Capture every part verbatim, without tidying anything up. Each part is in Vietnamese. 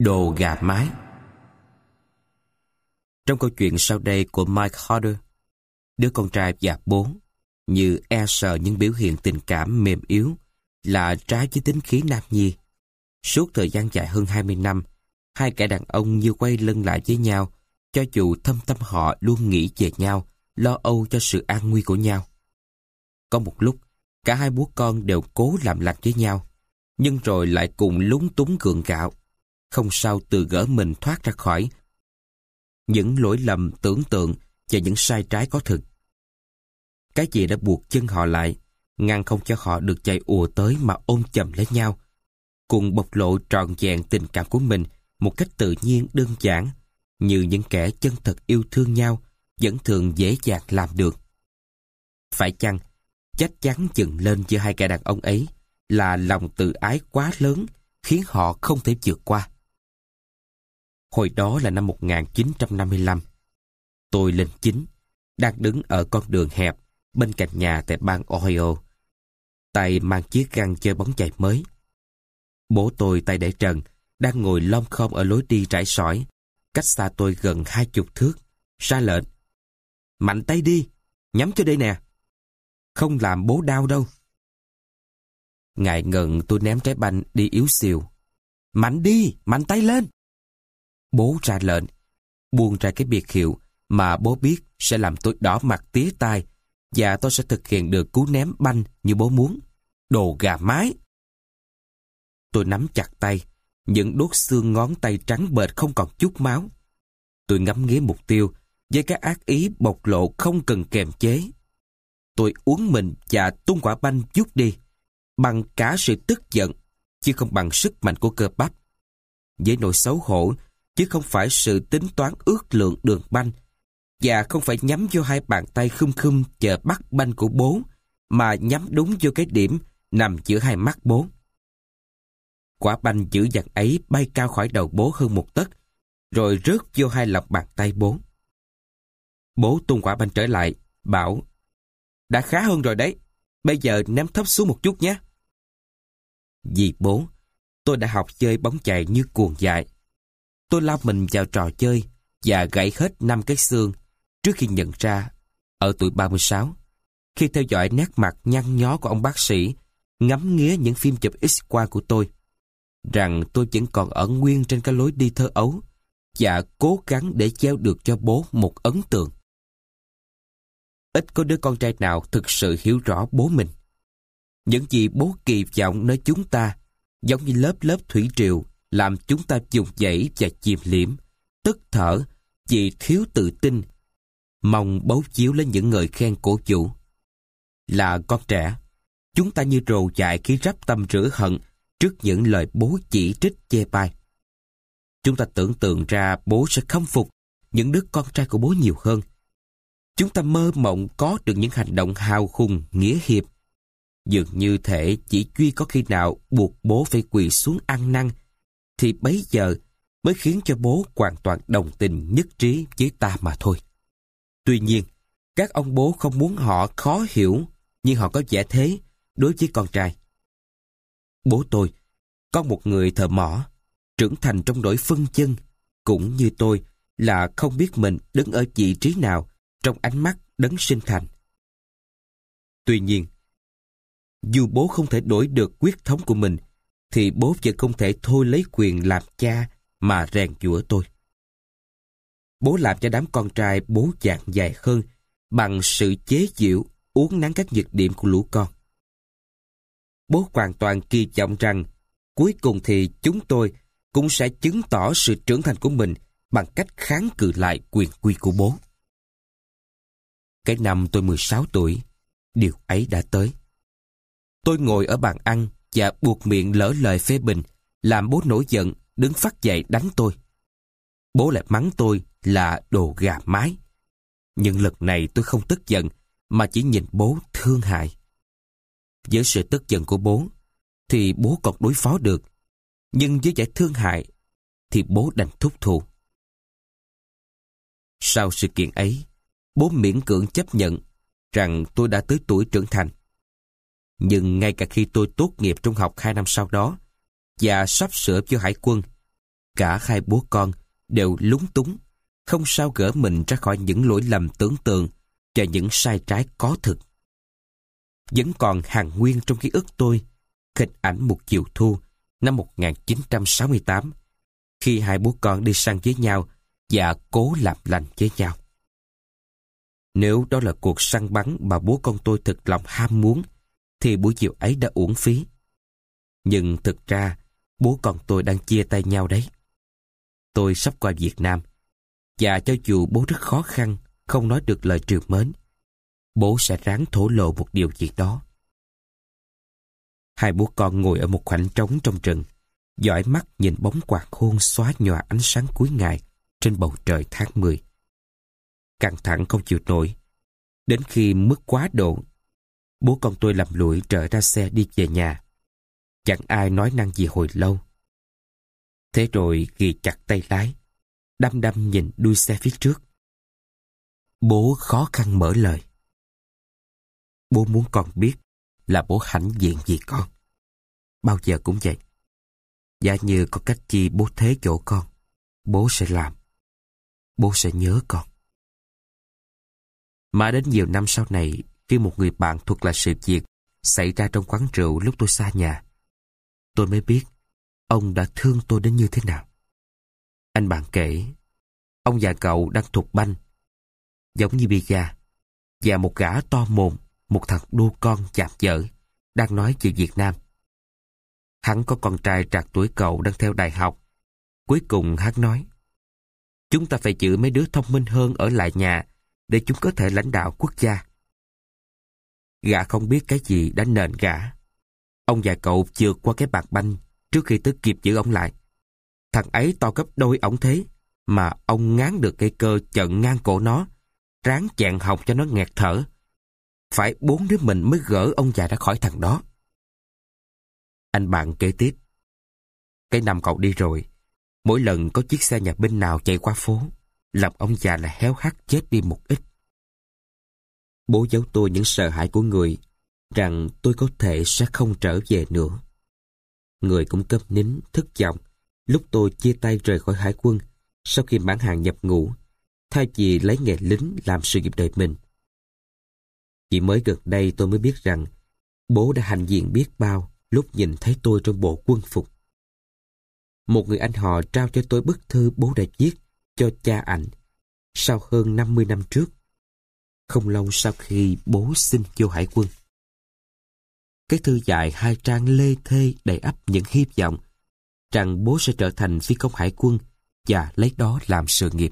Đồ gà mái. Trong câu chuyện sau đây của Mike Harder, đứa con trai và bố như e sợ những biểu hiện tình cảm mềm yếu là trái với tính khí nam nhi. Suốt thời gian dài hơn hai mươi năm, hai kẻ đàn ông như quay lưng lại với nhau, cho dù thâm tâm họ luôn nghĩ về nhau, lo âu cho sự an nguy của nhau. Có một lúc, cả hai bố con đều cố làm lành với nhau, nhưng rồi lại cùng lúng túng gượng gạo, không sao tự gỡ mình thoát ra khỏi những lỗi lầm tưởng tượng và những sai trái có thực. Cái gì đã buộc chân họ lại, ngăn không cho họ được chạy ùa tới mà ôm chầm lấy nhau, cùng bộc lộ trọn vẹn tình cảm của mình một cách tự nhiên đơn giản, như những kẻ chân thật yêu thương nhau vẫn thường dễ dàng làm được. Phải chăng, chắc chắn dựng lên giữa hai kẻ đàn ông ấy là lòng tự ái quá lớn khiến họ không thể vượt qua. Hồi đó là năm một nghìn chín trăm năm mươi lăm. Tôi lên chín, đang đứng ở con đường hẹp bên cạnh nhà tại bang Ohio, tay mang chiếc găng chơi bóng chày mới. Bố tôi tay để trần, đang ngồi lom khom ở lối đi trải sỏi, cách xa tôi gần hai chục thước, ra lệnh: "Mạnh tay đi, nhắm cho đây nè. Không làm bố đau đâu." Ngại ngần tôi ném trái banh đi yếu xìu. "Mạnh đi, mạnh tay lên." Bố ra lệnh, buông ra cái biệt hiệu mà bố biết sẽ làm tôi đỏ mặt tía tai, và tôi sẽ thực hiện được cú ném banh như bố muốn. Đồ gà mái. Tôi nắm chặt tay, những đốt xương ngón tay trắng bệch không còn chút máu. Tôi ngắm nghía mục tiêu với các ác ý bộc lộ không cần kềm chế. Tôi uốn mình và tung quả banh vút đi, bằng cả sự tức giận, chứ không bằng sức mạnh của cơ bắp. Với nỗi xấu hổ, chứ không phải sự tính toán ước lượng đường banh, và không phải nhắm vô hai bàn tay khum khum chờ bắt banh của bố, mà nhắm đúng vô cái điểm nằm giữa hai mắt bố. Quả banh dữ dằn ấy bay cao khỏi đầu bố hơn một tấc, rồi rớt vô hai lòng bàn tay bố. Bố tung quả banh trở lại, bảo: "Đã khá hơn rồi đấy, bây giờ ném thấp xuống một chút nhé." Vì bố, tôi đã học chơi bóng chày như cuồng dại. Tôi lao mình vào trò chơi và gãy hết năm cái xương trước khi nhận ra, ở tuổi ba mươi sáu, khi theo dõi nét mặt nhăn nhó của ông bác sĩ, ngắm nghía những phim chụp X-quang của tôi, rằng tôi vẫn còn ở nguyên trên cái lối đi thơ ấu và cố gắng để gieo được cho bố một ấn tượng. Ít có đứa con trai nào thực sự hiểu rõ bố mình. Những gì bố kỳ vọng nơi chúng ta, giống như lớp lớp thủy triều, làm chúng ta vùng vẫy và chìm liễm, tức thở vì thiếu tự tin, mong bấu chiếu lên những ngợi khen cổ vũ. Là con trẻ, chúng ta như rồ dại khi rắp tâm rửa hận trước những lời bố chỉ trích chê bai. Chúng ta tưởng tượng ra bố sẽ khâm phục những đứa con trai của bố nhiều hơn. Chúng ta mơ mộng có được những hành động hào hùng, nghĩa hiệp. Dường như thể chỉ duy có khi nào buộc bố phải quỳ xuống ăn năn, thì bấy giờ mới khiến cho bố hoàn toàn đồng tình nhất trí với ta mà thôi. Tuy nhiên, các ông bố không muốn họ khó hiểu, nhưng họ có vẻ thế đối với con trai. Bố tôi, con một người thợ mỏ, trưởng thành trong nỗi phân chân, cũng như tôi, là không biết mình đứng ở vị trí nào trong ánh mắt đấng sinh thành. Tuy nhiên, dù bố không thể đổi được quyết thống của mình, thì bố vẫn không thể thôi lấy quyền làm cha mà rèn giũa tôi. Bố làm cho đám con trai bố dạng dài hơn bằng sự chế giễu, uốn nắn các nhược điểm của lũ con. Bố hoàn toàn kỳ vọng rằng cuối cùng thì chúng tôi cũng sẽ chứng tỏ sự trưởng thành của mình bằng cách kháng cự lại quyền quy của bố. Cái năm tôi mười sáu tuổi, điều ấy đã tới. Tôi ngồi ở bàn ăn và buộc miệng lỡ lời phê bình, làm bố nổi giận, đứng phắt dậy đánh tôi. Bố lại mắng tôi là đồ gà mái. Nhưng lần này tôi không tức giận, mà chỉ nhìn bố thương hại. Với sự tức giận của bố, thì bố còn đối phó được. Nhưng với vẻ thương hại, thì bố đành thúc thủ. Sau sự kiện ấy, bố miễn cưỡng chấp nhận rằng tôi đã tới tuổi trưởng thành. Nhưng ngay cả khi tôi tốt nghiệp trung học hai năm sau đó và sắp sửa vô hải quân, Cả hai bố con đều lúng túng, không sao gỡ mình ra khỏi những lỗi lầm tưởng tượng và những sai trái có thực. Vẫn còn hằn nguyên trong ký ức tôi hình ảnh một chiều thu năm một nghìn chín trăm sáu mươi tám, khi hai bố con đi săn với nhau và cố làm lành với nhau. Nếu đó là cuộc săn bắn mà bố con tôi thực lòng ham muốn, thì buổi chiều ấy đã uổng phí. Nhưng thực ra, bố con tôi đang chia tay nhau đấy. Tôi sắp qua Việt Nam, và cho dù bố rất khó khăn, không nói được lời trìu mến, bố sẽ ráng thổ lộ một điều gì đó. Hai bố con ngồi ở một khoảnh trống trong rừng, dõi mắt nhìn bóng hoàng hôn xóa nhòa ánh sáng cuối ngày trên bầu trời tháng mười. Căng thẳng không chịu nổi. Đến khi mức quá độ, bố con tôi lầm lũi trở ra xe đi về nhà. Chẳng ai nói năng gì hồi lâu. Thế rồi ghi chặt tay lái, đăm đăm nhìn đuôi xe phía trước. Bố khó khăn mở lời. Bố muốn con biết là bố hãnh diện vì con. Bao giờ cũng vậy. Giả như có cách chi bố thế chỗ con, bố sẽ làm. Bố sẽ nhớ con. Mà đến nhiều năm sau này, khi một người bạn thuật lại sự việc xảy ra trong quán rượu lúc tôi xa nhà, tôi mới biết ông đã thương tôi đến như thế nào. Anh bạn kể, ông và cậu đang thục banh, giống như Biga, và một gã to mồm, một thằng đô con chạp vợ, đang nói chuyện Việt Nam. Hắn có con trai trạc tuổi cậu đang theo đại học. Cuối cùng hắn nói, chúng ta phải giữ mấy đứa thông minh hơn ở lại nhà để chúng có thể lãnh đạo quốc gia. Gã không biết cái gì đã nện gã. Ông và cậu vượt qua cái bạc banh trước khi tới kịp giữ ông lại. Thằng ấy to gấp đôi ổng thế, mà ông ngán được cây cơ chận ngang cổ nó, ráng chẹn họng cho nó nghẹt thở. Phải bốn đứa mình mới gỡ ông già ra khỏi thằng đó. Anh bạn kể tiếp, cái năm cậu đi rồi, mỗi lần có chiếc xe nhà binh nào chạy qua phố, lòng ông già là héo hắt chết đi một ít. Bố giấu tôi những sợ hãi của người, rằng tôi có thể sẽ không trở về nữa. Người cũng câm nín, thất vọng lúc tôi chia tay rời khỏi hải quân sau khi mãn hạn nhập ngũ, thay vì lấy nghề lính làm sự nghiệp đời mình. Chỉ mới gần đây tôi mới biết rằng bố đã hạnh diện biết bao lúc nhìn thấy tôi trong bộ quân phục. Một người anh họ trao cho tôi bức thư bố đã viết cho cha ảnh sau hơn năm mươi năm trước, không lâu sau khi bố xin vô hải quân. Cái thư dài hai trang lê thê đầy ắp những hy vọng rằng bố sẽ trở thành phi công hải quân và lấy đó làm sự nghiệp.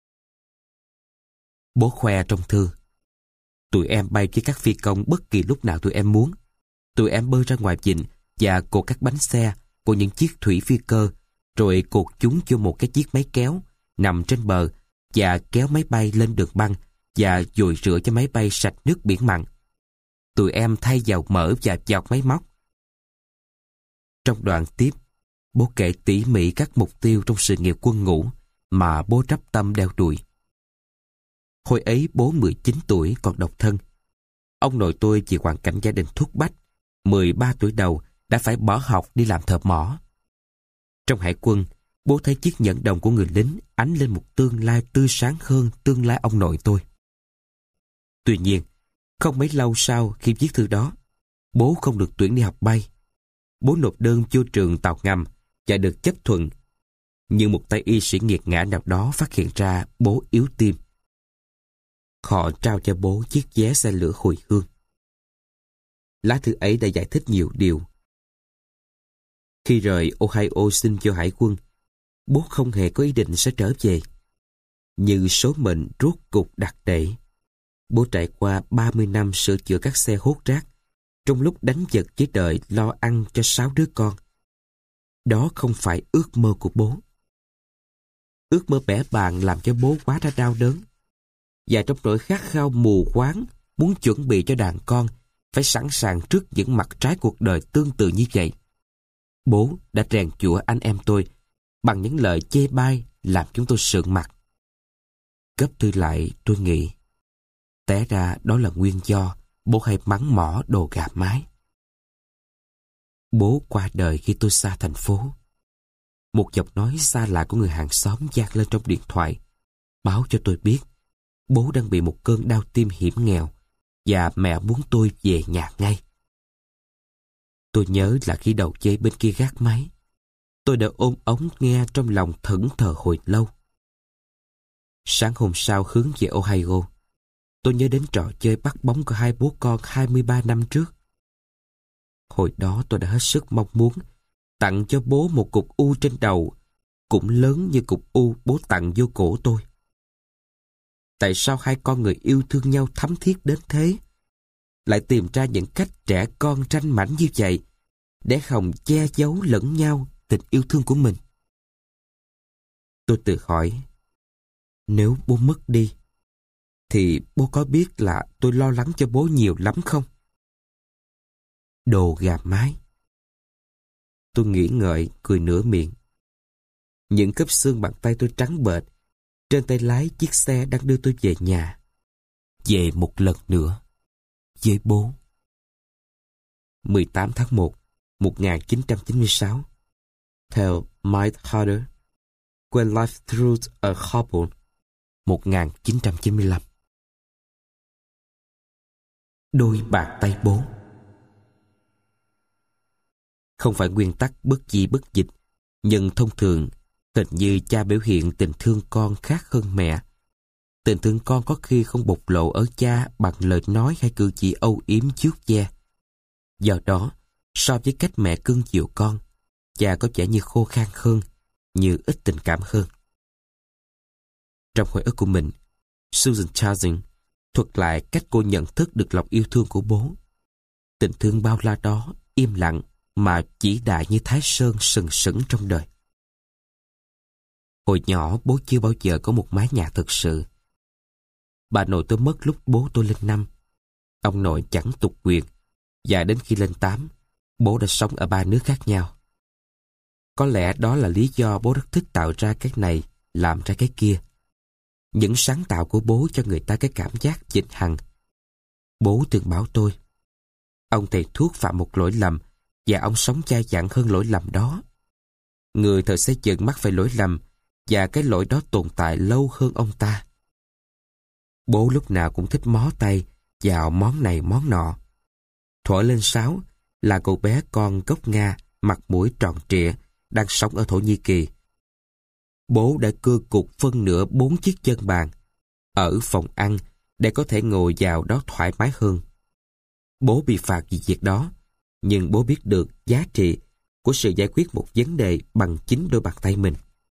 Bố khoe trong thư, tụi em bay với các phi công bất kỳ lúc nào tụi em muốn. Tụi em bơi ra ngoài vịnh và cột các bánh xe của những chiếc thủy phi cơ, rồi cột chúng vô một cái chiếc máy kéo nằm trên bờ và kéo máy bay lên đường băng và dội rửa cho máy bay sạch nước biển mặn. Tụi em thay dầu mỡ và dọc máy móc. Trong đoạn tiếp, bố kể tỉ mỉ các mục tiêu trong sự nghiệp quân ngũ mà bố rắp tâm đeo đuổi. Hồi ấy bố mười chín tuổi còn độc thân. Ông nội tôi vì hoàn cảnh gia đình thúc bách, mười ba tuổi đầu đã phải bỏ học đi làm thợ mỏ. Trong hải quân, bố thấy chiếc nhẫn đồng của người lính ánh lên một tương lai tươi sáng hơn tương lai ông nội tôi. Tuy nhiên, không mấy lâu sau khi viết thư đó, bố không được tuyển đi học bay. Bố nộp đơn vô trường tàu ngầm và được chấp thuận. Nhưng một tay y sĩ nghiệt ngã nào đó phát hiện ra bố yếu tim. Họ trao cho bố chiếc vé xe lửa hồi hương. Lá thư ấy đã giải thích nhiều điều. Khi rời Ohio xin vô hải quân, bố không hề có ý định sẽ trở về. Như số mệnh rốt cục đặt để, bố trải qua ba mươi năm sửa chữa các xe hốt rác, trong lúc đánh giật với đời lo ăn cho sáu đứa con. Đó không phải ước mơ của bố. Ước mơ bẻ bàng làm cho bố quá ra đau đớn. Và trong nỗi khát khao mù quáng muốn chuẩn bị cho đàn con phải sẵn sàng trước những mặt trái cuộc đời tương tự như vậy, bố đã rèn giũa anh em tôi bằng những lời chê bai làm chúng tôi sượng mặt. Gấp thư lại tôi nghĩ, té ra đó là nguyên do bố hay mắng mỏ đồ gà mái. Bố qua đời khi tôi xa thành phố. một giọng nói xa lạ của người hàng xóm vang lên trong điện thoại, báo cho tôi biết bố đang bị một cơn đau tim hiểm nghèo và mẹ muốn tôi về nhà ngay. Tôi nhớ là khi đầu dây bên kia gác máy, tôi đã ôm ống nghe trong lòng thẫn thờ hồi lâu. Sáng hôm sau hướng về Ohio, tôi nhớ đến trò chơi bắt bóng của hai bố con hai mươi ba năm trước. Hồi đó tôi đã hết sức mong muốn tặng cho bố một cục u trên đầu, cũng lớn như cục u bố tặng vô cổ tôi. Tại sao hai con người yêu thương nhau thắm thiết đến thế lại tìm ra những cách trẻ con tranh mảnh như vậy để hòng che giấu lẫn nhau tình yêu thương của mình? Tôi tự hỏi, nếu bố mất đi thì bố có biết là tôi lo lắng cho bố nhiều lắm không? Đồ gà mái. Tôi nghĩ ngợi, cười nửa miệng. Những khớp xương bàn tay tôi trắng bệch, trên tay lái chiếc xe đang đưa tôi về nhà. Về một lần nữa, với bố. mười tám tháng một, một nghìn chín trăm chín mươi sáu. Theo Mike Harder, When Life Threw a Couple, một nghìn chín trăm chín mươi lăm. Đôi bàn tay bố. Không phải nguyên tắc bất di bất dịch, nhưng thông thường, hình như cha biểu hiện tình thương con khác hơn mẹ. Tình thương con có khi không bộc lộ ở cha bằng lời nói hay cử chỉ âu yếm chuốt ve. Do đó, so với cách mẹ cưng chiều con, cha có vẻ như khô khan hơn, như ít tình cảm hơn. Trong hồi ức của mình, Susan Chazin thuật lại cách cô nhận thức được lòng yêu thương của bố. Tình thương bao la đó, im lặng, mà chỉ đại như Thái Sơn sừng sững trong đời. Hồi nhỏ bố chưa bao giờ có một mái nhà thực sự. Bà nội tôi mất lúc bố tôi lên năm. Ông nội chẳng tục quyền, và đến khi lên tám, bố đã sống ở ba nước khác nhau. Có lẽ đó là lý do bố rất thích tạo ra cái này, làm ra cái kia. Những sáng tạo của bố cho người ta cái cảm giác vĩnh hằng. Bố từng bảo tôi, ông thầy thuốc phạm một lỗi lầm và ông sống chai dặn hơn lỗi lầm đó. Người thợ xây dựng mắc phải lỗi lầm và cái lỗi đó tồn tại lâu hơn ông ta. Bố lúc nào cũng thích mó tay vào món này món nọ. Thuở lên sáu là cậu bé con gốc Nga, mặt mũi tròn trịa, đang sống ở Thổ Nhĩ Kỳ. Bố đã cưa cục phân nửa bốn chiếc chân bàn ở phòng ăn để có thể ngồi vào đó thoải mái hơn. Bố bị phạt vì việc đó, nhưng bố biết được giá trị của sự giải quyết một vấn đề bằng chính đôi bàn tay mình.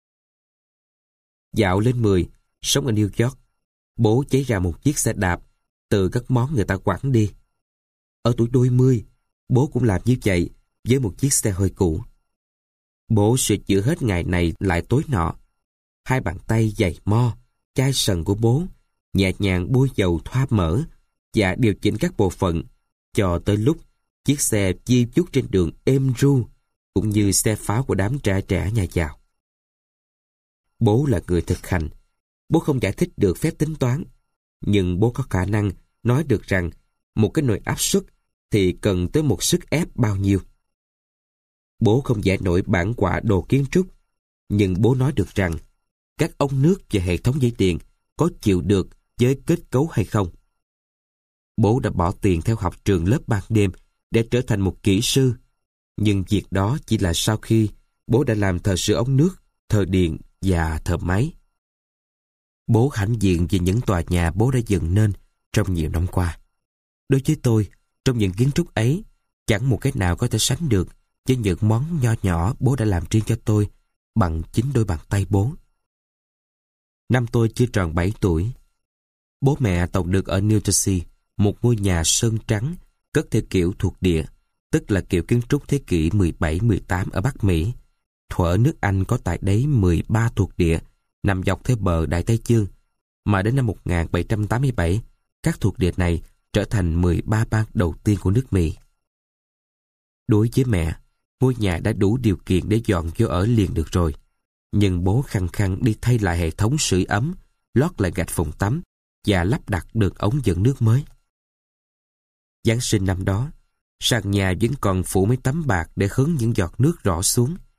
Dạo lên mười, sống ở New York, bố chế ra một chiếc xe đạp từ các món người ta quẳng đi. Ở tuổi đôi mươi, bố cũng làm như vậy với một chiếc xe hơi cũ. Bố sửa chữa hết ngày này lại tối nọ. Hai bàn tay dày mo, chai sần của bố nhẹ nhàng bôi dầu thoa mỡ và điều chỉnh các bộ phận cho tới lúc chiếc xe di chút trên đường êm ru, cũng như xe pháo của đám trẻ trẻ nhà giàu. Bố là người thực hành. Bố không giải thích được phép tính toán, nhưng bố có khả năng nói được rằng một cái nồi áp suất thì cần tới một sức ép bao nhiêu. Bố không vẽ nổi bản họa đồ kiến trúc, nhưng bố nói được rằng các ống nước và hệ thống dây điện có chịu được với kết cấu hay không. Bố đã bỏ tiền theo học trường lớp ban đêm để trở thành một kỹ sư, nhưng việc đó chỉ là sau khi bố đã làm thợ sửa ống nước, thợ điện và thợ máy. Bố hãnh diện về những tòa nhà bố đã dựng nên trong nhiều năm qua. Đối với tôi, trong những kiến trúc ấy, chẳng một cái nào có thể sánh được với những món nho nhỏ bố đã làm riêng cho tôi bằng chính đôi bàn tay bố. Năm tôi chưa tròn bảy tuổi, bố mẹ tộc được ở New Jersey một ngôi nhà sơn trắng cất theo kiểu thuộc địa, tức là kiểu kiến trúc thế kỷ mười bảy mười tám ở Bắc Mỹ. Thuở nước Anh có tại đấy mười ba thuộc địa nằm dọc theo bờ Đại Tây Dương, mà đến năm một nghìn bảy trăm tám mươi bảy, các thuộc địa này trở thành mười ba bang đầu tiên của nước Mỹ. Đối với mẹ, ngôi nhà đã đủ điều kiện để dọn vô ở liền được rồi, nhưng bố khăng khăng đi thay lại hệ thống sưởi ấm, lót lại gạch phòng tắm và lắp đặt được ống dẫn nước mới. Giáng sinh năm đó, sàn nhà vẫn còn phủ mấy tấm bạc để hứng những giọt nước rỏ xuống.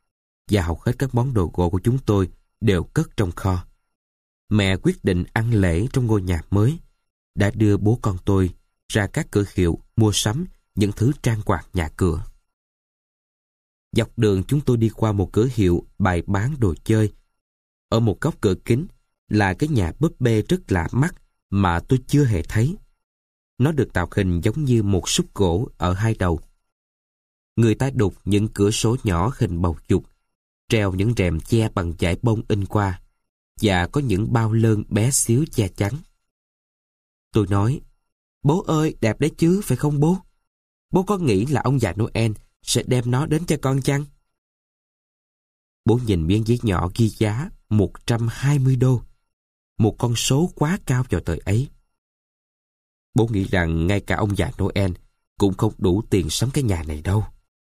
và hầu hết các món đồ gỗ của chúng tôi đều cất trong kho. Mẹ quyết định ăn lễ trong ngôi nhà mới, đã đưa bố con tôi ra các cửa hiệu mua sắm những thứ trang hoàng nhà cửa. Dọc đường chúng tôi đi qua một cửa hiệu bày bán đồ chơi. Ở một góc cửa kính là cái nhà búp bê rất lạ mắt mà tôi chưa hề thấy. Nó được tạo hình giống như một xúc gỗ ở hai đầu. Người ta đục những cửa sổ nhỏ hình bầu dục, treo những rèm che bằng vải bông in qua, và có những bao lơn bé xíu che chắn. Tôi nói, bố ơi, đẹp đấy chứ, phải không bố? Bố có nghĩ là ông già Noel sẽ đem nó đến cho con chăng? Bố nhìn miếng giấy nhỏ ghi giá một trăm hai mươi đô, một con số quá cao vào thời ấy. Bố nghĩ rằng ngay cả ông già Noel cũng không đủ tiền sắm cái nhà này đâu.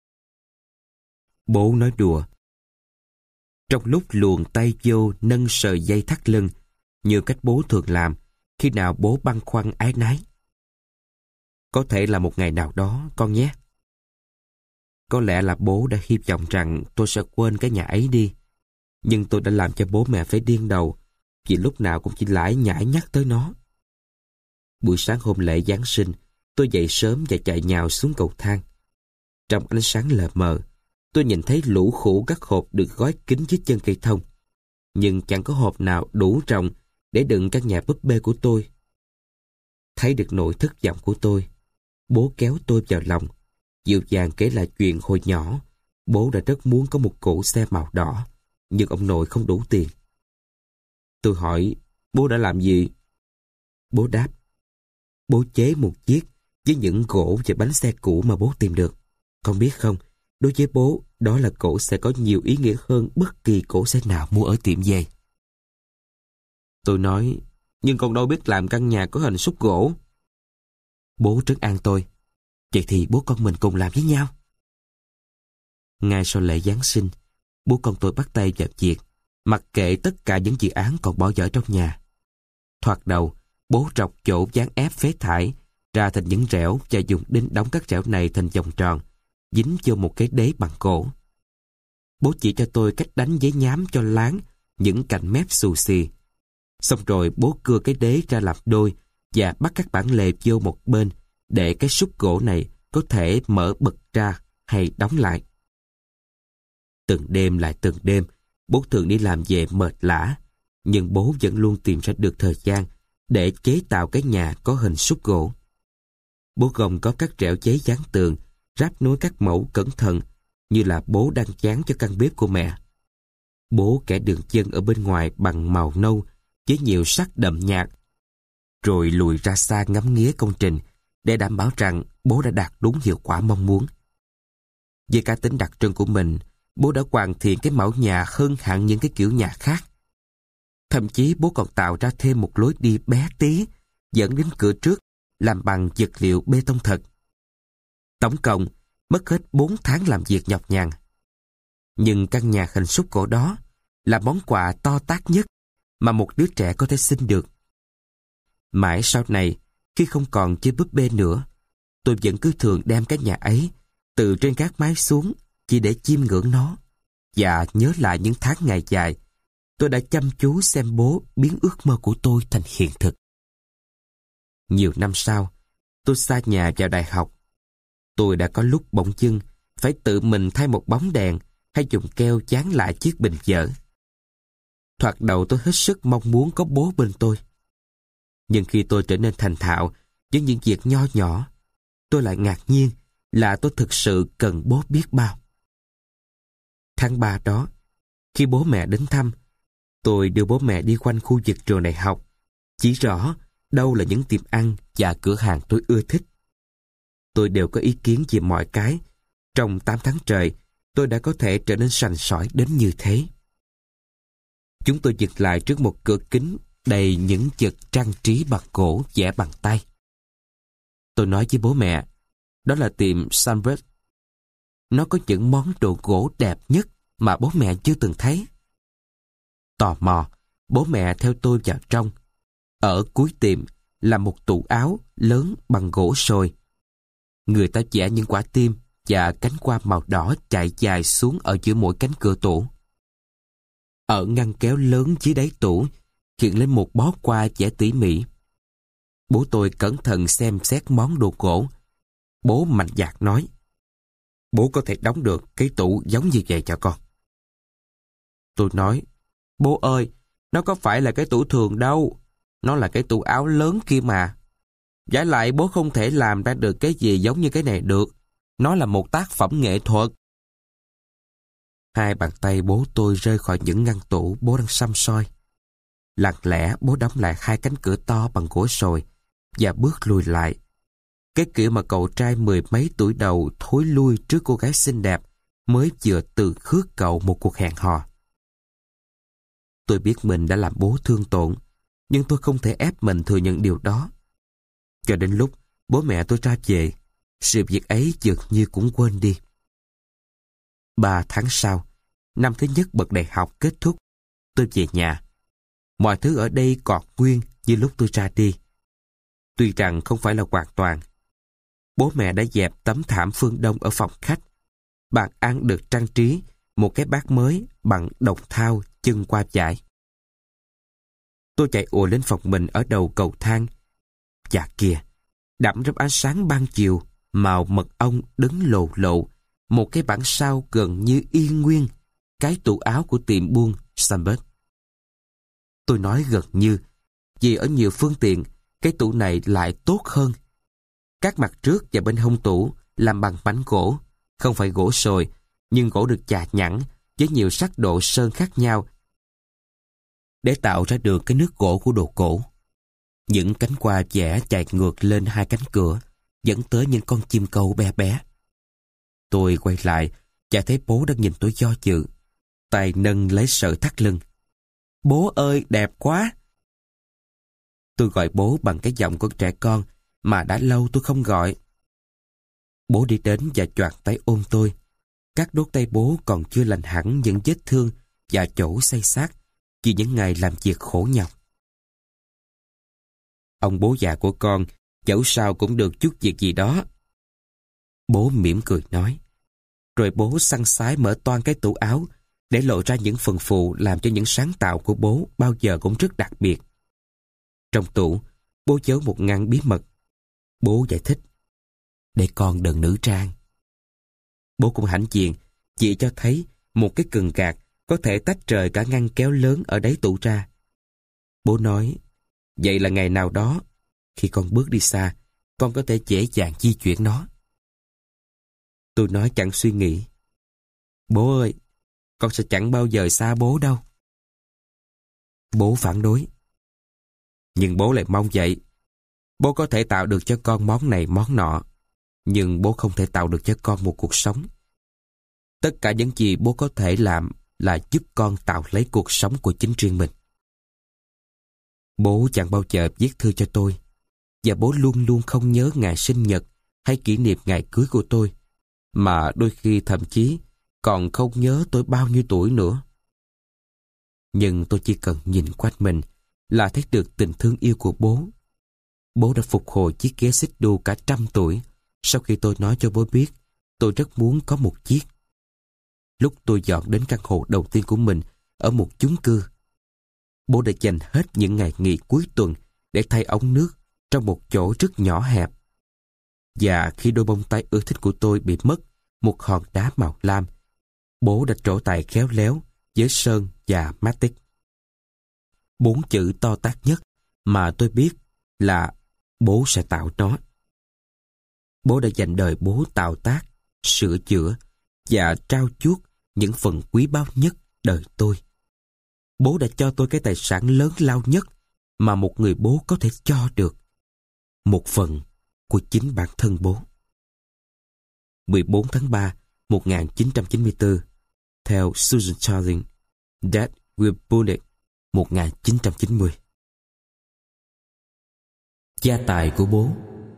Bố nói đùa. Trong lúc luồn tay vô nâng sợi dây thắt lưng, như cách bố thường làm khi nào bố băn khoăn áy náy. Có thể là một ngày nào đó, con nhé. Có lẽ là bố đã hy vọng rằng tôi sẽ quên cái nhà ấy đi. Nhưng tôi đã làm cho bố mẹ phải điên đầu, vì lúc nào cũng chỉ lải nhải nhắc tới nó. Buổi sáng hôm lễ Giáng sinh, tôi dậy sớm và chạy nhào xuống cầu thang. Trong ánh sáng lờ mờ, tôi nhìn thấy lũ khủ các hộp được gói kín dưới chân cây thông. Nhưng chẳng có hộp nào đủ rộng để đựng các nhà búp bê của tôi. Thấy được nỗi thất vọng của tôi, bố kéo tôi vào lòng, dịu dàng kể lại chuyện hồi nhỏ. Bố đã rất muốn có một cỗ xe màu đỏ, nhưng ông nội không đủ tiền. Tôi hỏi, bố đã làm gì? Bố đáp, bố chế một chiếc với những gỗ và bánh xe cũ mà bố tìm được. Con biết không, đối với bố, đó là cỗ xe có nhiều ý nghĩa hơn bất kỳ cỗ xe nào mua ở tiệm giày. Tôi nói, nhưng con đâu biết làm căn nhà có hình xúc gỗ. Bố trấn an tôi, vậy thì bố con mình cùng làm với nhau. Ngay sau lễ Giáng sinh, bố con tôi bắt tay vào việc, mặc kệ tất cả những dự án còn bỏ dở trong nhà. Thoạt đầu, bố rọc chỗ dán ép phế thải ra thành những rẽo và dùng đinh đóng các rẽo này thành vòng tròn, dính vô một cái đế bằng gỗ. Bố chỉ cho tôi cách đánh giấy nhám cho láng những cạnh mép xù xì. Xong rồi bố cưa cái đế ra làm đôi và bắt các bản lề vô một bên để cái xúc gỗ này có thể mở bật ra hay đóng lại. Từng đêm lại từng đêm, bố thường đi làm về mệt lả, nhưng bố vẫn luôn tìm ra được thời gian để chế tạo cái nhà có hình xúc gỗ. Bố gồng có các rẽo giấy dán tường, ráp nối các mẫu cẩn thận như là bố đang dán cho căn bếp của mẹ. Bố kẻ đường chân ở bên ngoài bằng màu nâu với nhiều sắc đậm nhạt, rồi lùi ra xa ngắm nghía công trình để đảm bảo rằng bố đã đạt đúng hiệu quả mong muốn. Với cá tính đặc trưng của mình, bố đã hoàn thiện cái mẫu nhà hơn hẳn những cái kiểu nhà khác. Thậm chí bố còn tạo ra thêm một lối đi bé tí dẫn đến cửa trước làm bằng vật liệu bê tông thật. Tổng cộng mất hết bốn tháng làm việc nhọc nhằn. Nhưng căn nhà hình xúc gỗ đó là món quà to tát nhất mà một đứa trẻ có thể xin được. Mãi sau này, khi không còn chơi búp bê nữa, tôi vẫn cứ thường đem cái nhà ấy từ trên gác mái xuống chỉ để chiêm ngưỡng nó và nhớ lại những tháng ngày dài tôi đã chăm chú xem bố biến ước mơ của tôi thành hiện thực. Nhiều năm sau, tôi xa nhà vào đại học. Tôi đã có lúc bỗng dưng phải tự mình thay một bóng đèn hay dùng keo dán lại chiếc bình dở. Thoạt đầu tôi hết sức mong muốn có bố bên tôi. Nhưng khi tôi trở nên thành thạo với những việc nho nhỏ, tôi lại ngạc nhiên là tôi thực sự cần bố biết bao. Tháng ba đó, khi bố mẹ đến thăm, tôi đưa bố mẹ đi quanh khu vực trường đại học, chỉ rõ đâu là những tiệm ăn và cửa hàng tôi ưa thích. Tôi đều có ý kiến về mọi cái. Trong tám tháng trời, tôi đã có thể trở nên sành sỏi đến như thế. Chúng tôi dừng lại trước một cửa kính đầy những vật trang trí bằng gỗ vẽ bằng tay. Tôi nói với bố mẹ, đó là tiệm Sunbird. Nó có những món đồ gỗ đẹp nhất mà bố mẹ chưa từng thấy. Tò mò, bố mẹ theo tôi vào trong. Ở cuối tiệm là một tủ áo lớn bằng gỗ sồi. Người ta vẽ những quả tim và cánh hoa màu đỏ chạy dài xuống ở giữa mỗi cánh cửa tủ. Ở ngăn kéo lớn dưới đáy tủ hiện lên một bó hoa vẽ tỉ mỉ. Bố tôi cẩn thận xem xét món đồ gỗ. Bố mạnh dạn nói: "Bố có thể đóng được cái tủ giống như vậy cho con." Tôi nói: "Bố ơi, nó có phải là cái tủ thường đâu. Nó là cái tủ áo lớn kia mà. Vả lại bố không thể làm ra được cái gì giống như cái này được. Nó là một tác phẩm nghệ thuật." Hai bàn tay bố tôi rơi khỏi những ngăn tủ bố đang săm soi. Lặng lẽ bố đóng lại hai cánh cửa to bằng gỗ sồi và bước lùi lại. Cái kiểu mà cậu trai mười mấy tuổi đầu thối lui trước cô gái xinh đẹp mới vừa từ khước cậu một cuộc hẹn hò. Tôi biết mình đã làm bố thương tổn, nhưng tôi không thể ép mình thừa nhận điều đó. Cho đến lúc bố mẹ tôi ra về, sự việc ấy dường như cũng quên đi. Ba tháng sau, năm thứ nhất bậc đại học kết thúc, tôi về nhà. Mọi thứ ở đây còn nguyên như lúc tôi ra đi. Tuy rằng không phải là hoàn toàn. Bố mẹ đã dẹp tấm thảm phương Đông ở phòng khách. Bàn ăn được trang trí một cái bát mới bằng đồng thau chân qua vải. Tôi chạy ùa lên phòng mình ở đầu cầu thang. Và kìa, đẫm trong ánh sáng ban chiều, màu mật ong đứng lồ lộ, một cái bản sao gần như y nguyên, cái tủ áo của tiệm buôn Sambert. Tôi nói gần như, vì ở nhiều phương tiện, cái tủ này lại tốt hơn. Các mặt trước và bên hông tủ làm bằng mảnh gỗ, không phải gỗ sồi, nhưng gỗ được chà nhẵn với nhiều sắc độ sơn khác nhau để tạo ra được cái nước gỗ của đồ cổ. Những cánh hoa vẽ chạy ngược lên hai cánh cửa, dẫn tới những con chim câu bé bé. Tôi quay lại và thấy bố đang nhìn tôi do dự, tay nâng lấy sợi thắt lưng. "Bố ơi, đẹp quá!" Tôi gọi bố bằng cái giọng của trẻ con mà đã lâu tôi không gọi. Bố đi đến và choàng tay ôm tôi. Các đốt tay bố còn chưa lành hẳn những vết thương và chỗ xây xát vì những ngày làm việc khổ nhọc. "Ông bố già của con dẫu sao cũng được chút việc gì đó." Bố mỉm cười nói. Rồi bố săn sái mở toang cái tủ áo để lộ ra những phần phụ làm cho những sáng tạo của bố bao giờ cũng rất đặc biệt. Trong tủ, bố giấu một ngăn bí mật. Bố giải thích: "Để con đựng nữ trang." Bố cũng hãnh diện chỉ cho thấy một cái cần gạt có thể tách rời cả ngăn kéo lớn ở đáy tủ ra. Bố nói: "Vậy là ngày nào đó, khi con bước đi xa, con có thể dễ dàng di chuyển nó." Tôi nói chẳng suy nghĩ: "Bố ơi, con sẽ chẳng bao giờ xa bố đâu." Bố phản đối: "Nhưng bố lại mong vậy. Bố có thể tạo được cho con món này món nọ, nhưng bố không thể tạo được cho con một cuộc sống. Tất cả những gì bố có thể làm là giúp con tạo lấy cuộc sống của chính riêng mình." Bố chẳng bao giờ viết thư cho tôi, và bố luôn luôn không nhớ ngày sinh nhật hay kỷ niệm ngày cưới của tôi, mà đôi khi thậm chí còn không nhớ tôi bao nhiêu tuổi nữa. Nhưng tôi chỉ cần nhìn quanh mình là thấy được tình thương yêu của bố. Bố đã phục hồi chiếc ghế xích đu cả trăm tuổi sau khi tôi nói cho bố biết tôi rất muốn có một chiếc. Lúc tôi dọn đến căn hộ đầu tiên của mình ở một chung cư, bố đã dành hết những ngày nghỉ cuối tuần để thay ống nước trong một chỗ rất nhỏ hẹp. Và khi đôi bông tai ưa thích của tôi bị mất một hòn đá màu lam, bố đã trổ tài khéo léo với sơn và matic. Bốn chữ to tát nhất mà tôi biết là bố sẽ tạo nó. Bố đã dành đời bố tạo tác, sửa chữa và trao chuốt những phần quý báu nhất đời tôi. Bố đã cho tôi cái tài sản lớn lao nhất mà một người bố có thể cho được. Một phần của chính bản thân bố. mười bốn tháng ba một nghìn chín trăm chín mươi tư, theo Susan Charling, That Will Bullet, một nghìn chín trăm chín mươi. Gia tài của bố.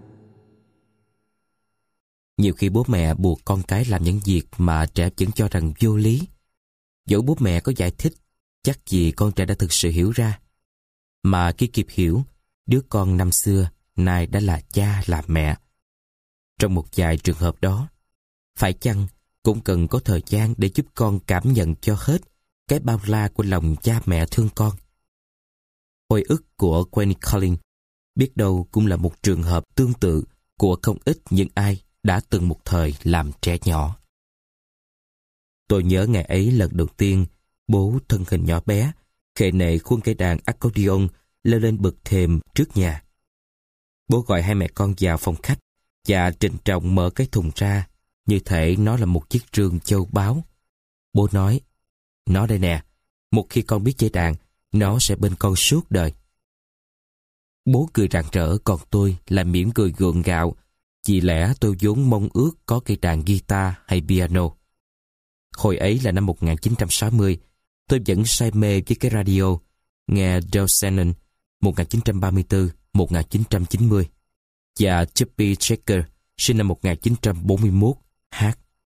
Nhiều khi bố mẹ buộc con cái làm những việc mà trẻ vẫn cho rằng vô lý. Dẫu bố mẹ có giải thích, chắc gì con trẻ đã thực sự hiểu ra. Mà khi kịp hiểu, đứa con năm xưa nay đã là cha là mẹ. Trong một vài trường hợp đó, Phải chăng cũng cần có thời gian để giúp con cảm nhận cho hết cái bao la của lòng cha mẹ thương con. Hồi ức của Queenie Collins biết đâu cũng là một trường hợp tương tự của không ít những ai đã từng một thời làm trẻ nhỏ. Tôi nhớ ngày ấy lần đầu tiên bố thân hình nhỏ bé khệ nệ khuôn cây đàn accordion leo lên bậc thềm trước nhà. Bố gọi hai mẹ con vào phòng khách và trịnh trọng mở cái thùng ra như thể nó là một chiếc rương châu báu. Bố nói, nó đây nè, một khi con biết chơi đàn, nó sẽ bên con suốt đời. Bố cười rạng rỡ, còn tôi là mỉm cười gượng gạo, vì lẽ tôi vốn mong ước có cây đàn guitar hay piano. Hồi ấy là năm một nghìn chín trăm sáu mươi, tôi vẫn say mê với cái radio, nghe Del Shannon một nghìn chín trăm ba mươi tư đến một nghìn chín trăm chín mươi và Chubby Checker sinh năm một nghìn chín trăm bốn mươi mốt hát.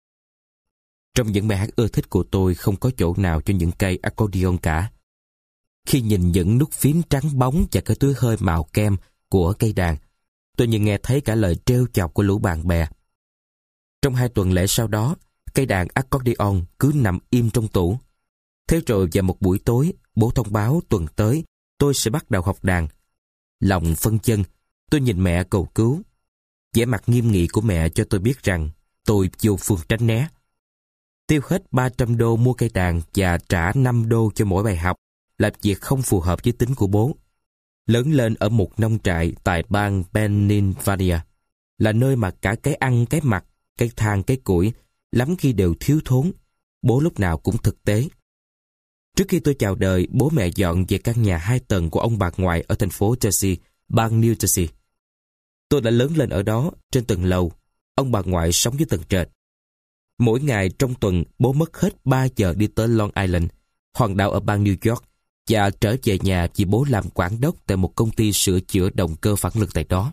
Trong những bài hát ưa thích của tôi không có chỗ nào cho những cây accordion cả. Khi nhìn những nút phím trắng bóng và cái túi hơi màu kem của cây đàn, tôi như nghe thấy cả lời trêu chọc của lũ bạn bè. Trong hai tuần lễ sau đó, cây đàn accordion cứ nằm im trong tủ. Thế rồi vào một buổi tối, bố thông báo tuần tới tôi sẽ bắt đầu học đàn. Lòng phân chân, tôi nhìn mẹ cầu cứu. Vẻ mặt nghiêm nghị của mẹ cho tôi biết rằng tôi vô phương tránh né. Tiêu hết ba trăm đô mua cây đàn và trả năm đô cho mỗi bài học là việc không phù hợp với tính của bố. Lớn lên ở một nông trại tại bang Pennsylvania, là nơi mà cả cái ăn, cái mặc, cái than, cái củi lắm khi đều thiếu thốn, bố lúc nào cũng thực tế. Trước khi tôi chào đời, bố mẹ dọn về căn nhà hai tầng của ông bà ngoại ở thành phố Jersey, bang New Jersey. Tôi đã lớn lên ở đó, trên tầng lầu. Ông bà ngoại sống dưới tầng trệt. Mỗi ngày trong tuần, bố mất hết ba giờ đi tới Long Island, hòn đảo ở bang New York, và trở về nhà vì bố làm quản đốc tại một công ty sửa chữa động cơ phản lực tại đó.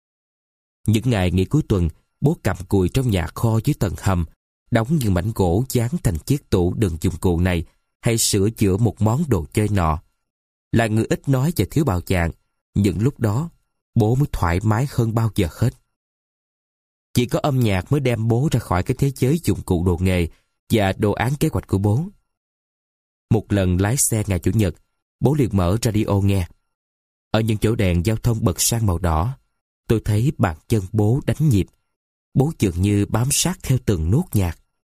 Những ngày nghỉ cuối tuần, bố cặm cụi trong nhà kho dưới tầng hầm, đóng những mảnh gỗ dán thành chiếc tủ đựng dụng cụ này, hay sửa chữa một món đồ chơi nọ. Là người ít nói và thiếu bạo dạn, những lúc đó bố mới thoải mái hơn bao giờ hết. Chỉ có âm nhạc mới đem bố ra khỏi cái thế giới dụng cụ đồ nghề và đồ án kế hoạch của bố. Một lần lái xe ngày Chủ nhật, bố liền mở radio nghe. Ở những chỗ đèn giao thông bật sang màu đỏ, tôi thấy bàn chân bố đánh nhịp. Bố dường như bám sát theo từng nốt nhạc.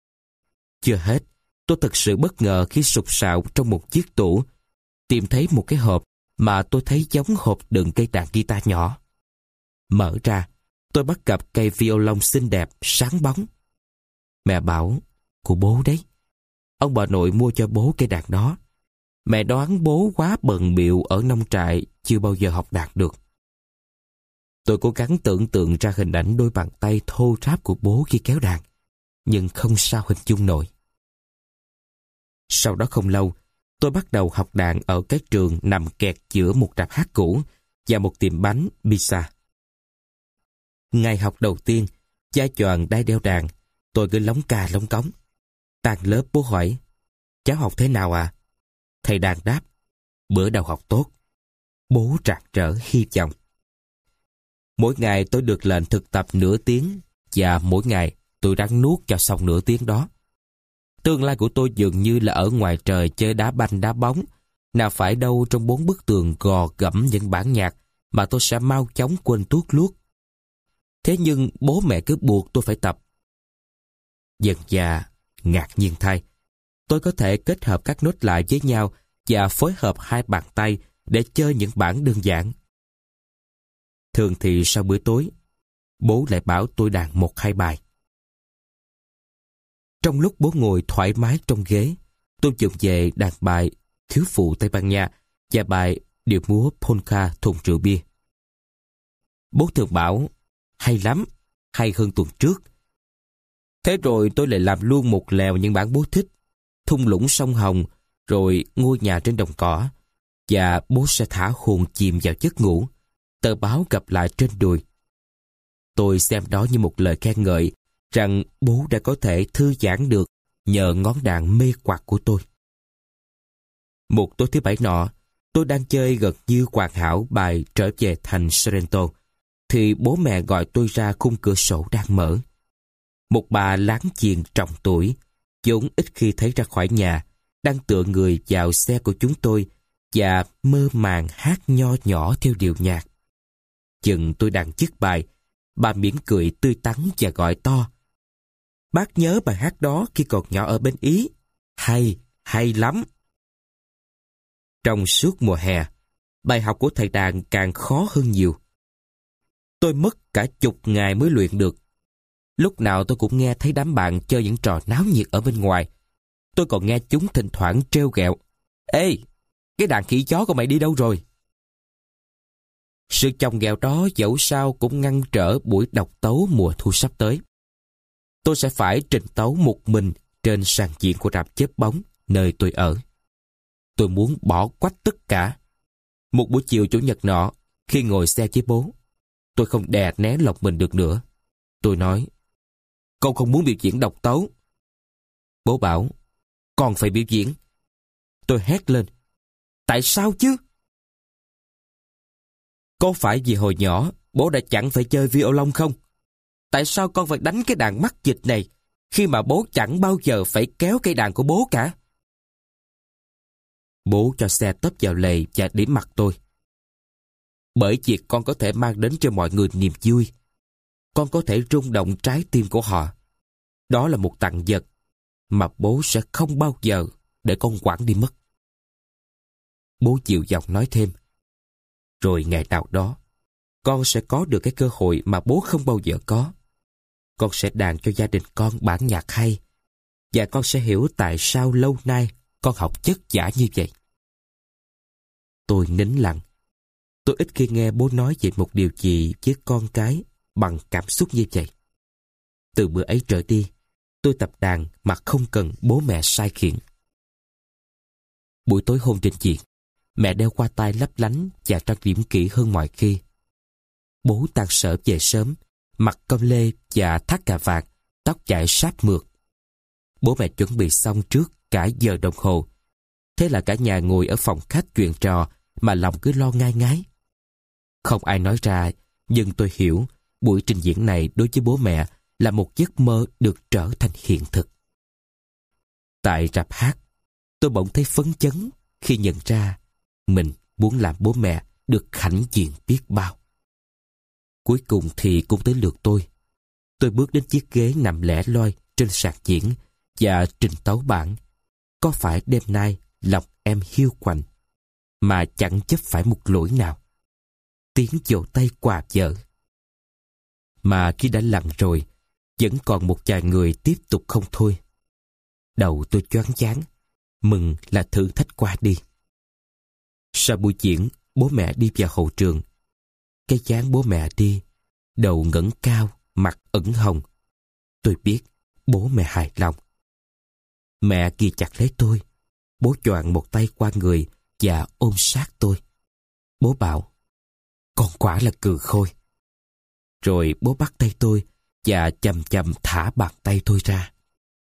Chưa hết, tôi thật sự bất ngờ khi sục sạo trong một chiếc tủ tìm thấy một cái hộp mà tôi thấy giống hộp đựng cây đàn guitar nhỏ. Mở ra, tôi bắt gặp cây violon xinh đẹp, sáng bóng. Mẹ bảo, của bố đấy. Ông bà nội mua cho bố cây đàn đó. Mẹ đoán bố quá bận bịu ở nông trại, chưa bao giờ học đàn được. Tôi cố gắng tưởng tượng ra hình ảnh đôi bàn tay thô ráp của bố khi kéo đàn, nhưng không sao hình dung nổi. Sau đó không lâu, tôi bắt đầu học đàn ở cái trường nằm kẹt giữa một rạp hát cũ và một tiệm bánh pizza. Ngày học đầu tiên, cha choàng đai đeo đàn, tôi cứ lóng cà lóng cóng. Tan lớp bố hỏi, cháu học thế nào à? Thầy đàn đáp, bữa đầu học tốt. Bố rạng rỡ hy vọng. Mỗi ngày tôi được lệnh thực tập nửa tiếng và mỗi ngày tôi ráng nuốt cho xong nửa tiếng đó. Tương lai của tôi dường như là ở ngoài trời chơi đá banh đá bóng, nào phải đâu trong bốn bức tường gò gẫm những bản nhạc mà tôi sẽ mau chóng quên tuốt luốt. Thế nhưng bố mẹ cứ buộc tôi phải tập. Dần dà, ngạc nhiên thay, tôi có thể kết hợp các nốt lại với nhau và phối hợp hai bàn tay để chơi những bản đơn giản. Thường thì sau bữa tối, bố lại bảo tôi đàn một hai bài. Trong lúc bố ngồi thoải mái trong ghế, tôi dựng về đàn bài Thiếu phụ Tây Ban Nha và bài điệu múa polka thùng rượu bia. Bố thường bảo, hay lắm, hay hơn tuần trước. Thế rồi tôi lại làm luôn một lèo những bản bố thích, thung lũng sông Hồng, rồi ngôi nhà trên đồng cỏ, và bố sẽ thả hồn chìm vào giấc ngủ, tờ báo gặp lại trên đùi. Tôi xem đó như một lời khen ngợi rằng bố đã có thể thư giãn được nhờ ngón đàn mê hoặc của tôi. Một tối thứ bảy nọ, tôi đang chơi gần như hoàn hảo bài Trở về thành Sorrento, thì bố mẹ gọi tôi ra khung cửa sổ đang mở. Một bà láng giềng trọng tuổi, vốn ít khi thấy ra khỏi nhà, đang tựa người vào xe của chúng tôi và mơ màng hát nho nhỏ theo điệu nhạc. Chừng tôi đang dứt bài, bà mỉm cười tươi tắn và gọi to: "Bác nhớ bài hát đó khi còn nhỏ ở bên Ý. Hay, hay lắm!" Trong suốt mùa hè, bài học của thầy đàn càng khó hơn nhiều. Tôi mất cả chục ngày mới luyện được. Lúc nào tôi cũng nghe thấy đám bạn chơi những trò náo nhiệt ở bên ngoài. Tôi còn nghe chúng thỉnh thoảng trêu ghẹo: "Ê, cái đàn khỉ chó của mày đi đâu rồi?" Sự chồng ghẹo đó dẫu sao cũng ngăn trở buổi đọc tấu mùa thu sắp tới. Tôi sẽ phải trình tấu một mình trên sàn diễn của rạp chớp bóng nơi tôi ở. Tôi muốn bỏ quách tất cả. Một buổi chiều chủ nhật nọ, khi ngồi xe với bố, tôi không đè nén lòng mình được nữa. Tôi nói: "Con không muốn biểu diễn đọc tấu." Bố bảo: "Con phải biểu diễn." Tôi hét lên: "Tại sao chứ?" "Có phải vì hồi nhỏ bố đã chẳng phải chơi violon không? Tại sao con phải đánh cái đàn mắc dịch này khi mà bố chẳng bao giờ phải kéo cây đàn của bố cả?" Bố cho xe tấp vào lề và điểm mặt tôi: "Bởi việc con có thể mang đến cho mọi người niềm vui. Con có thể rung động trái tim của họ. Đó là một tặng vật mà bố sẽ không bao giờ để con quẳng đi mất." Bố dịu giọng nói thêm: "Rồi ngày nào đó, con sẽ có được cái cơ hội mà bố không bao giờ có. Con sẽ đàn cho gia đình con bản nhạc hay, và con sẽ hiểu tại sao lâu nay con học chất giả như vậy." Tôi nín lặng. Tôi ít khi nghe bố nói về một điều gì với con cái bằng cảm xúc như vậy. Từ bữa ấy trở đi, tôi tập đàn mà không cần bố mẹ sai khiển. Buổi tối hôm trình diễn, mẹ đeo qua tai lấp lánh và trang điểm kỹ hơn mọi khi. Bố tan sở về sớm, mặc com lê và thắt cà vạt, tóc chải sáp mượt. Bố mẹ chuẩn bị xong trước cả giờ đồng hồ. Thế là cả nhà ngồi ở phòng khách chuyện trò mà lòng cứ lo ngai ngái. Không ai nói ra, nhưng tôi hiểu buổi trình diễn này đối với bố mẹ là một giấc mơ được trở thành hiện thực. Tại rạp hát, tôi bỗng thấy phấn chấn khi nhận ra mình muốn làm bố mẹ được hãnh diện biết bao. Cuối cùng thì cũng tới lượt tôi. Tôi bước đến chiếc ghế nằm lẻ loi trên sàn diễn và trình tấu bản "Có phải đêm nay lòng em hiu quạnh" mà chẳng chấp phải một lỗi nào. Tiếng vỗ tay quà vợ. Mà khi đã lặng rồi, vẫn còn một vài người tiếp tục không thôi. Đầu tôi choáng váng, mừng là thử thách qua đi. Sau buổi diễn, bố mẹ đi vào hậu trường. Cái dáng bố mẹ đi, đầu ngẩng cao, mặt ửng hồng. Tôi biết bố mẹ hài lòng. Mẹ ghi chặt lấy tôi. Bố choàng một tay qua người và ôm sát tôi. Bố bảo: "Con quả là cừ khôi." Rồi bố bắt tay tôi và chậm chậm thả bàn tay tôi ra.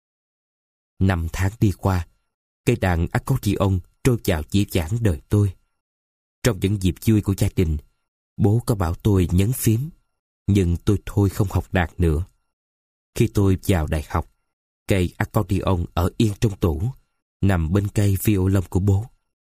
Năm tháng đi qua, cây đàn accordion trôi vào dĩ vãng đời tôi. Trong những dịp vui của gia đình, bố có bảo tôi nhấn phím, nhưng tôi thôi không học đàn nữa. Khi tôi vào đại học, cây accordion ở yên trong tủ, nằm bên cây violon của bố.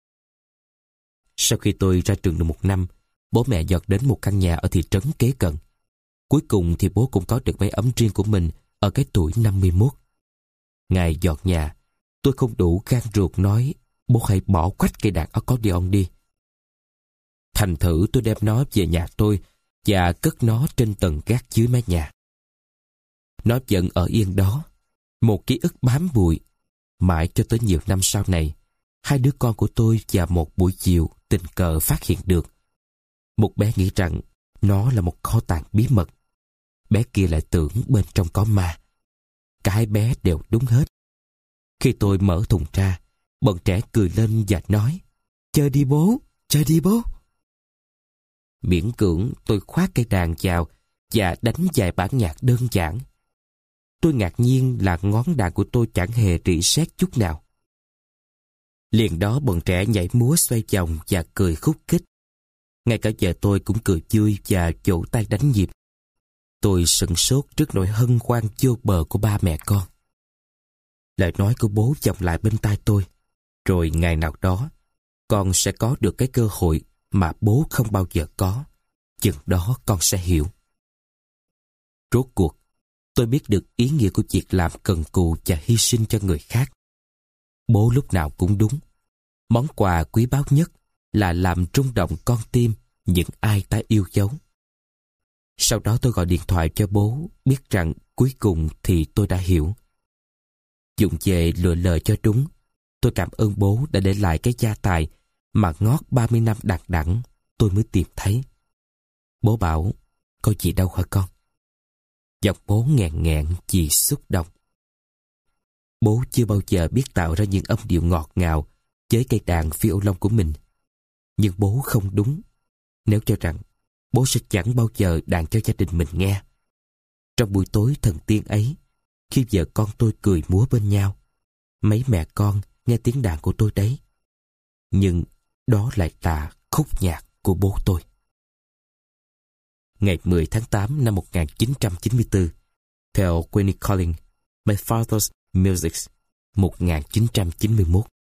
Sau khi tôi ra trường được một năm, bố mẹ dọn đến một căn nhà ở thị trấn kế cận. Cuối cùng thì bố cũng có được mái ấm riêng của mình ở cái tuổi năm mươi mốt. Ngày dọn nhà, tôi không đủ gan ruột nói bố hãy bỏ quách cây đàn accordion đi. Thành thử tôi đem nó về nhà tôi và cất nó trên tầng gác dưới mái nhà. Nó vẫn ở yên đó, một ký ức bám bụi. Mãi cho tới nhiều năm sau này, hai đứa con của tôi vào một buổi chiều tình cờ phát hiện được. Một bé nghĩ rằng nó là một kho tàng bí mật. Bé kia lại tưởng bên trong có ma. Cả hai bé đều đúng hết. Khi tôi mở thùng ra, bọn trẻ cười lên và nói: "Chơi đi bố, chơi đi bố." Miễn cưỡng tôi khoác cây đàn vào và đánh vài bản nhạc đơn giản. Tôi ngạc nhiên là ngón đàn của tôi chẳng hề rỉ sét chút nào. Liền đó bọn trẻ nhảy múa xoay vòng và cười khúc khích. Ngay cả vợ tôi cũng cười vui và vỗ tay đánh nhịp. Tôi sửng sốt trước nỗi hân hoan vô bờ của ba mẹ con. Lời nói của bố vọng lại bên tai tôi. Rồi ngày nào đó, con sẽ có được cái cơ hội mà bố không bao giờ có. Chừng đó con sẽ hiểu. Rốt cuộc, tôi biết được ý nghĩa của việc làm cần cù và hy sinh cho người khác. Bố lúc nào cũng đúng. Món quà quý báu nhất là làm rung động con tim những ai ta yêu dấu. Sau đó tôi gọi điện thoại cho bố, biết rằng cuối cùng thì tôi đã hiểu. Dụng về lựa lời cho đúng, tôi cảm ơn bố đã để lại cái gia tài mà ngót ba mươi năm đằng đẵng tôi mới tìm thấy. Bố bảo, có gì đâu hả con? Giọng bố nghẹn nghẹn vì xúc động. Bố chưa bao giờ biết tạo ra những âm điệu ngọt ngào với cây đàn violon của mình. Nhưng bố không đúng nếu cho rằng bố sẽ chẳng bao giờ đàn cho gia đình mình nghe. Trong buổi tối thần tiên ấy, khi vợ con tôi cười múa bên nhau, mấy mẹ con nghe tiếng đàn của tôi đấy. Nhưng đó lại là khúc nhạc của bố tôi. Ngày mười tháng tám năm một nghìn chín trăm chín mươi tư, theo Queenie Collins, My Father's Music, một nghìn chín trăm chín mươi mốt.